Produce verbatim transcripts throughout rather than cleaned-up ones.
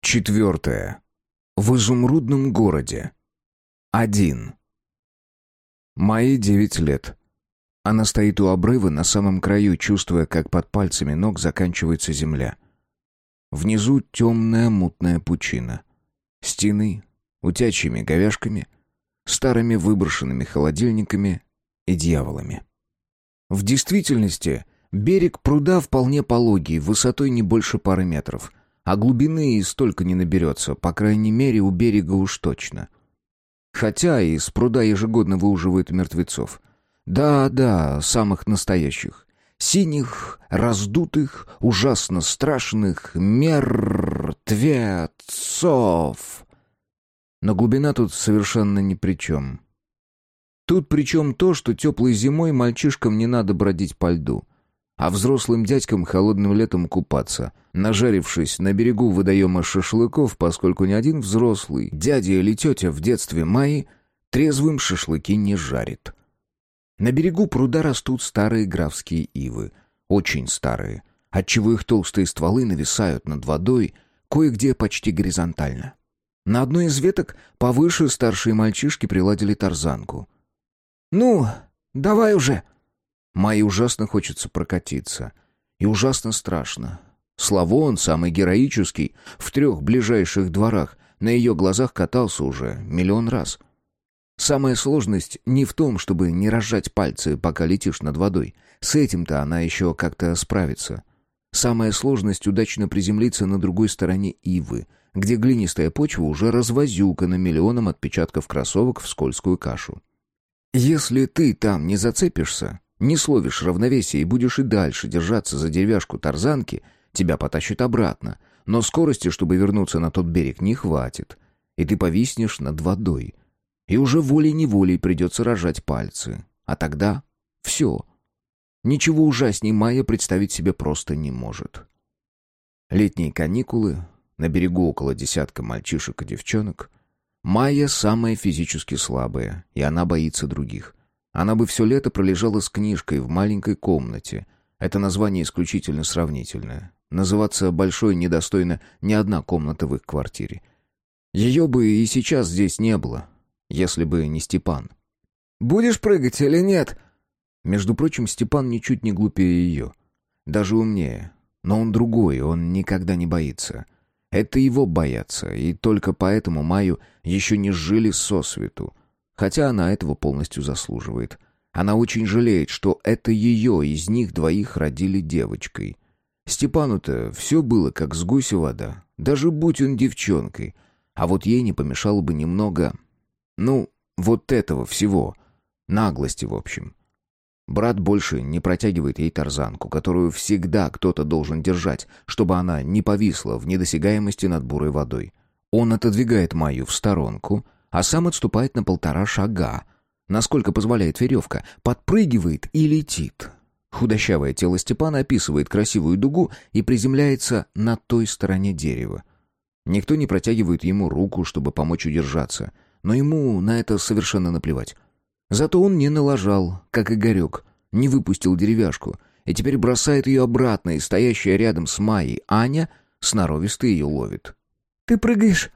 Четвертое. В изумрудном городе. Один. Майе девять лет. Она стоит у обрыва на самом краю, чувствуя, как под пальцами ног заканчивается земля. Внизу темная мутная пучина. Стены, утячьими говяжками, старыми выброшенными холодильниками и дьяволами. В действительности берег пруда вполне пологий, высотой не больше пары метров, а глубины и столько не наберется, по крайней мере, у берега уж точно. Хотя из пруда ежегодно выуживают мертвецов. Да-да, самых настоящих. Синих, раздутых, ужасно страшных мертвецов. Но глубина тут совершенно ни при чем. Тут при чем то, что теплой зимой мальчишкам не надо бродить по льду, а взрослым дядькам холодным летом купаться, нажарившись на берегу водоема шашлыков, поскольку ни один взрослый, дядя или тетя в детстве Майи, трезвым шашлыки не жарит. На берегу пруда растут старые графские ивы, очень старые, отчего их толстые стволы нависают над водой, кое-где почти горизонтально. На одной из веток повыше старшие мальчишки приладили тарзанку. «Ну, давай уже!» Майе ужасно хочется прокатиться. И ужасно страшно. Славон, самый героический, в трех ближайших дворах, на ее глазах катался уже миллион раз. Самая сложность не в том, чтобы не разжать пальцы, пока летишь над водой. С этим-то она еще как-то справится. Самая сложность удачно приземлиться на другой стороне ивы, где глинистая почва уже развозюкана миллионом отпечатков кроссовок в скользкую кашу. Если ты там не зацепишься, не словишь равновесия и будешь и дальше держаться за деревяшку тарзанки, тебя потащит обратно, но скорости, чтобы вернуться на тот берег, не хватит, и ты повиснешь над водой. И уже волей-неволей придется рожать пальцы. А тогда все. Ничего ужасней Майя представить себе просто не может. Летние каникулы, на берегу около десятка мальчишек и девчонок. Майя самая физически слабая, и она боится других. Она бы все лето пролежала с книжкой в маленькой комнате. Это название исключительно сравнительное. Называться большой недостойна ни одна комната в их квартире. Ее бы и сейчас здесь не было, если бы не Степан. «Будешь прыгать или нет?» Между прочим, Степан ничуть не глупее ее. Даже умнее. Но он другой, он никогда не боится. Это его боятся, и только поэтому Майю еще не сжили сосвету. Хотя она этого полностью заслуживает. Она очень жалеет, что это ее из них двоих родили девочкой. Степану-то все было как с гуся вода, даже будь он девчонкой. А вот ей не помешало бы немного... Ну, вот этого всего. Наглости, в общем. Брат больше не протягивает ей тарзанку, которую всегда кто-то должен держать, чтобы она не повисла в недосягаемости над бурой водой. Он отодвигает Майю в сторонку, а сам отступает на полтора шага, насколько позволяет веревка, подпрыгивает и летит. Худощавое тело Степана описывает красивую дугу и приземляется на той стороне дерева. Никто не протягивает ему руку, чтобы помочь удержаться, но ему на это совершенно наплевать. Зато он не налажал, как Игорек, не выпустил деревяшку, и теперь бросает ее обратно, и стоящая рядом с Майей Аня сноровисто ее ловит. «Ты прыгаешь?»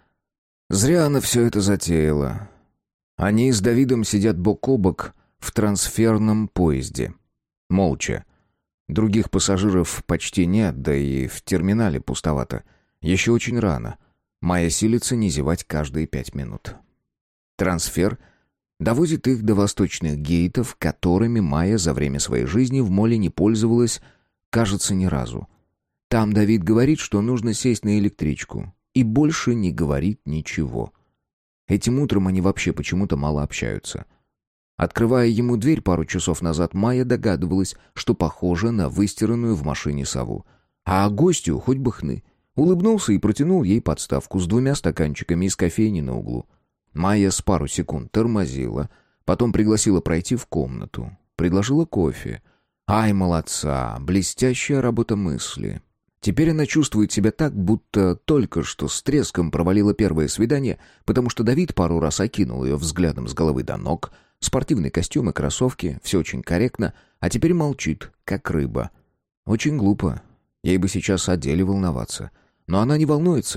Зря она все это затеяла. Они с Давидом сидят бок о бок в трансферном поезде. Молча. Других пассажиров почти нет, да и в терминале пустовато. Еще очень рано. Майя силится не зевать каждые пять минут. Трансфер довозит их до восточных гейтов, которыми Майя за время своей жизни в моле не пользовалась, кажется, ни разу. Там Давид говорит, что нужно сесть на электричку. И больше не говорит ничего. Этим утром они вообще почему-то мало общаются. Открывая ему дверь пару часов назад, Майя догадывалась, что похоже на выстиранную в машине сову. А гостю хоть бы хны. Улыбнулся и протянул ей подставку с двумя стаканчиками из кофейни на углу. Майя с пару секунд тормозила, потом пригласила пройти в комнату. Предложила кофе. Ай, молодца, блестящая работа мысли. Теперь она чувствует себя так, будто только что с треском провалила первое свидание, потому что Давид пару раз окинул ее взглядом с головы до ног, спортивный костюм и кроссовки, все очень корректно, а теперь молчит, как рыба. Очень глупо. Ей бы сейчас о деле волноваться. Но она не волнуется.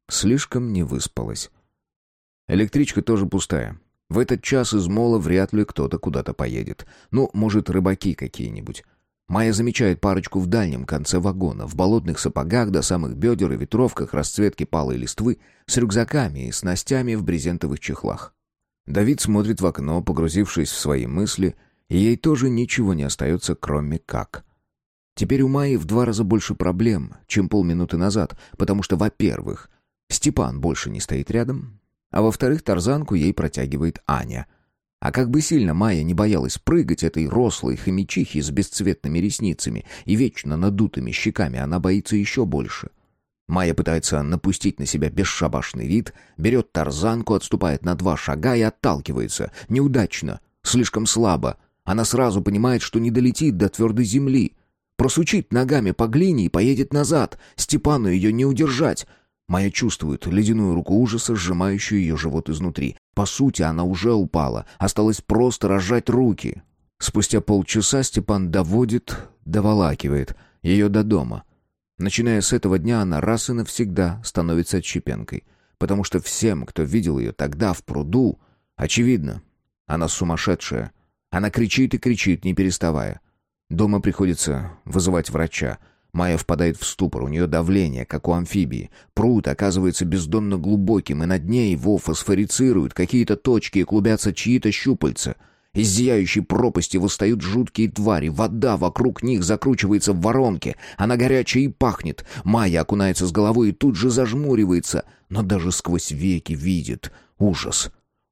Слишком не выспалась. Электричка тоже пустая. В этот час из мола вряд ли кто-то куда-то поедет. Ну, может, рыбаки какие-нибудь. Майя замечает парочку в дальнем конце вагона, в болотных сапогах до самых бедер и ветровках расцветки палой листвы, с рюкзаками и снастями в брезентовых чехлах. Давид смотрит в окно, погрузившись в свои мысли, и ей тоже ничего не остается, кроме как. Теперь у Майи в два раза больше проблем, чем полминуты назад, потому что, во-первых, Степан больше не стоит рядом, а во-вторых, тарзанку ей протягивает Аня. А как бы сильно Майя не боялась прыгать этой рослой хомячихи с бесцветными ресницами и вечно надутыми щеками, она боится еще больше. Майя пытается напустить на себя бесшабашный вид, берет тарзанку, отступает на два шага и отталкивается. Неудачно, слишком слабо. Она сразу понимает, что не долетит до твердой земли. Просучит ногами по глине и поедет назад. Степану ее не удержать. Майя чувствует ледяную руку ужаса, сжимающую ее живот изнутри. По сути, она уже упала. Осталось просто разжать руки. Спустя полчаса Степан доводит, доволакивает ее до дома. Начиная с этого дня она раз и навсегда становится отщепенкой. Потому что всем, кто видел ее тогда в пруду, очевидно, она сумасшедшая. Она кричит и кричит, не переставая. Дома приходится вызывать врача. Майя впадает в ступор, у нее давление, как у амфибии. Пруд оказывается бездонно глубоким, и на дне его фосфорицируют какие-то точки и клубятся чьи-то щупальца. Из зияющей пропасти восстают жуткие твари, вода вокруг них закручивается в воронке, она горячая и пахнет. Майя окунается с головой и тут же зажмуривается, но даже сквозь веки видит ужас,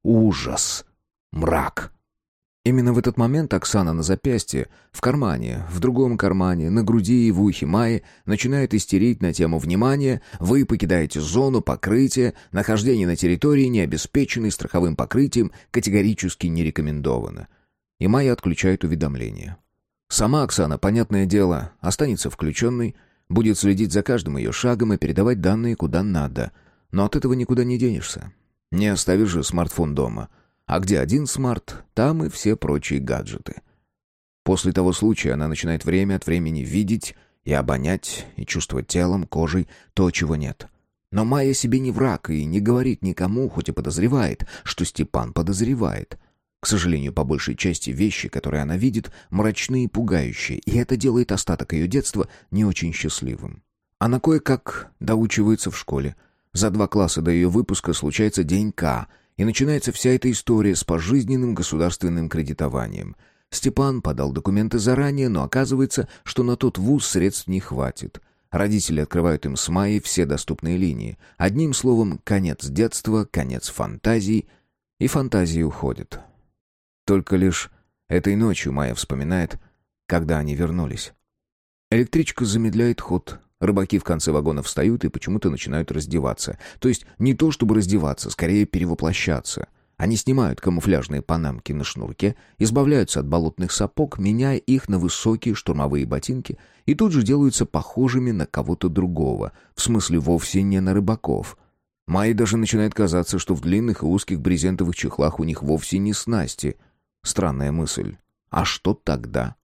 ужас, мрак. Именно в этот момент Оксана на запястье, в кармане, в другом кармане, на груди и в ухе Майи начинает истерить на тему внимания. Вы покидаете зону покрытия, нахождение на территории, не обеспеченной страховым покрытием, категорически не рекомендовано. И Майя отключает уведомления. Сама Оксана, понятное дело, останется включенной, будет следить за каждым ее шагом и передавать данные куда надо. Но от этого никуда не денешься. Не оставишь же смартфон дома. А где один смарт, там и все прочие гаджеты. После того случая она начинает время от времени видеть и обонять, и чувствовать телом, кожей то, чего нет. Но Майя себе не враг и не говорит никому, хоть и подозревает, что Степан подозревает. К сожалению, по большей части вещи, которые она видит, мрачные и пугающие, и это делает остаток ее детства не очень счастливым. Она кое-как доучивается в школе. За два класса до ее выпуска случается день К, и начинается вся эта история с пожизненным государственным кредитованием. Степан подал документы заранее, но оказывается, что на тот вуз средств не хватит. Родители открывают им с Майей все доступные линии. Одним словом, конец детства, конец фантазий, и фантазии уходят. Только лишь этой ночью Майя вспоминает, когда они вернулись. Электричка замедляет ход. Рыбаки в конце вагона встают и почему-то начинают раздеваться. То есть не то чтобы раздеваться, скорее перевоплощаться. Они снимают камуфляжные панамки на шнурке, избавляются от болотных сапог, меняя их на высокие штурмовые ботинки, и тут же делаются похожими на кого-то другого, в смысле вовсе не на рыбаков. Майе даже начинает казаться, что в длинных и узких брезентовых чехлах у них вовсе не снасти. Странная мысль. А что тогда?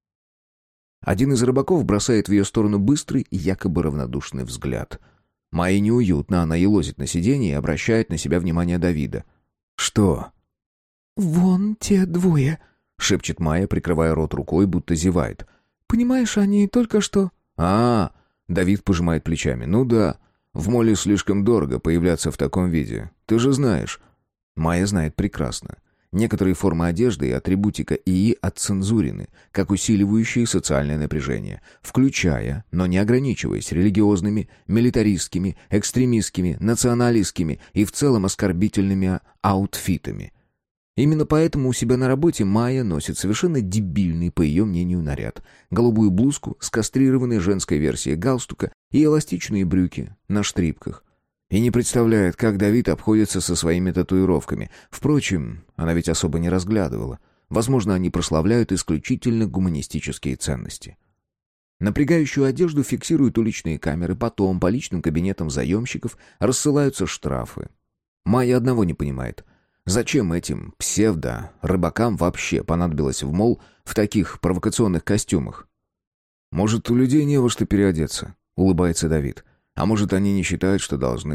Один из рыбаков бросает в ее сторону быстрый и якобы равнодушный взгляд. Майе неуютно, она елозит на сиденье и обращает на себя внимание Давида. «Что?» «Вон те двое», — шепчет Майя, прикрывая рот рукой, будто зевает. «Понимаешь, они только что...» «А, Давид пожимает плечами. «Ну да, в моле слишком дорого появляться в таком виде. Ты же знаешь». Майя знает прекрасно. Некоторые формы одежды и атрибутика ИИ отцензурены, как усиливающие социальное напряжение, включая, но не ограничиваясь религиозными, милитаристскими, экстремистскими, националистскими и в целом оскорбительными аутфитами. Именно поэтому у себя на работе Майя носит совершенно дебильный, по ее мнению, наряд. Голубую блузку с кастрированной женской версией галстука и эластичные брюки на штрипках. И не представляет, как Давид обходится со своими татуировками. Впрочем, она ведь особо не разглядывала. Возможно, они прославляют исключительно гуманистические ценности. Напрягающую одежду фиксируют уличные камеры, потом по личным кабинетам заемщиков рассылаются штрафы. Майя одного не понимает. Зачем этим псевдо-рыбакам вообще понадобилось в мол в таких провокационных костюмах? «Может, у людей не во что переодеться», — улыбается Давид. «А может, они не считают, что должны.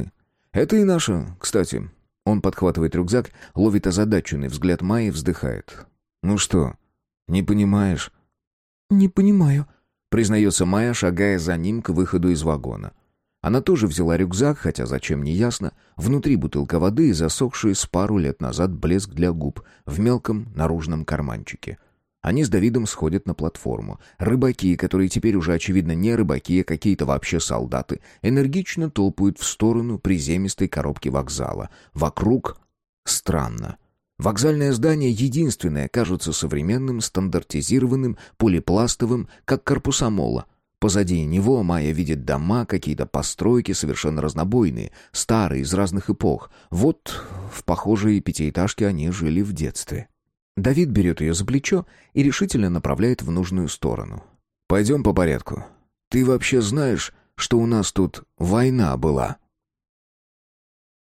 «Это и наша, кстати». Он подхватывает рюкзак, ловит озадаченный взгляд Майи и вздыхает. «Ну что, не понимаешь?» «Не понимаю», — признается Майя, шагая за ним к выходу из вагона. Она тоже взяла рюкзак, хотя зачем не ясно. Внутри бутылка воды и засохший с пару лет назад блеск для губ в мелком наружном карманчике. Они с Давидом сходят на платформу. Рыбаки, которые теперь уже, очевидно, не рыбаки, а какие-то вообще солдаты, энергично топают в сторону приземистой коробки вокзала. Вокруг странно. Вокзальное здание единственное кажется современным, стандартизированным, полипластовым, как корпуса мола. Позади него Майя видит дома, какие-то постройки совершенно разнобойные, старые, из разных эпох. Вот в похожей пятиэтажке они жили в детстве. Давид берет ее за плечо и решительно направляет в нужную сторону. «Пойдем по порядку. Ты вообще знаешь, что у нас тут война была?»